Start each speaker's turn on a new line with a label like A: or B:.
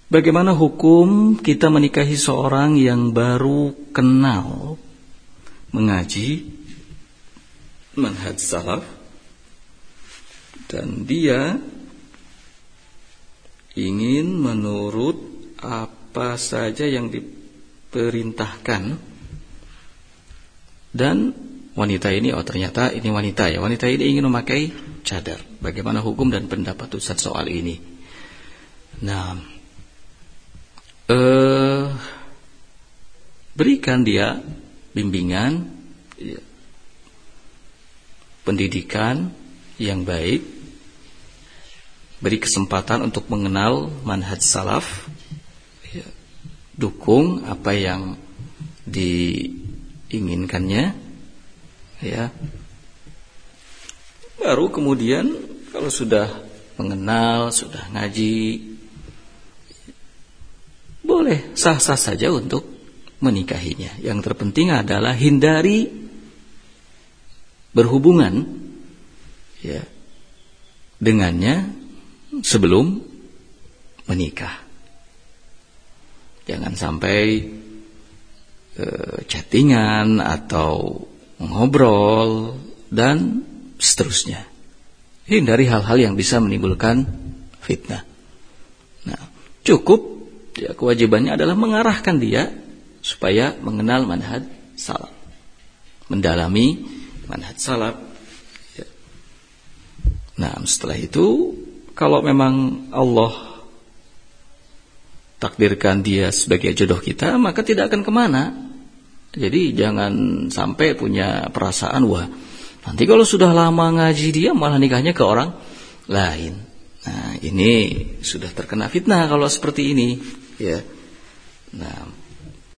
A: Bagaimana hukum kita menikahi seorang yang baru kenal mengaji manhaj salaf dan dia ingin menurut apa saja yang diperintahkan, dan wanita ini, ternyata ini wanita ya, wanita ini ingin memakai cadar. Bagaimana hukum dan pendapat Ustaz soal ini? Nah, berikan dia bimbingan, ya, pendidikan yang baik, beri kesempatan untuk mengenal manhaj salaf, ya, dukung apa yang diinginkannya, ya. Baru kemudian kalau sudah mengenal, sudah ngaji, boleh sah-sah saja untuk menikahinya. Yang terpenting adalah hindari berhubungan, ya, dengannya sebelum menikah. Jangan sampai chattingan atau ngobrol dan seterusnya. Hindari hal-hal yang bisa menimbulkan fitnah. Nah, cukup, ya, kewajibannya adalah mengarahkan dia supaya mengenal manhaj salaf, mendalami manhaj salaf, ya. Nah, setelah itu kalau memang Allah takdirkan dia sebagai jodoh kita, maka tidak akan kemana. Jadi jangan sampai punya perasaan, wah, nanti kalau sudah lama ngaji dia malah nikahnya ke orang lain. Nah, ini sudah terkena fitnah kalau seperti ini, ya.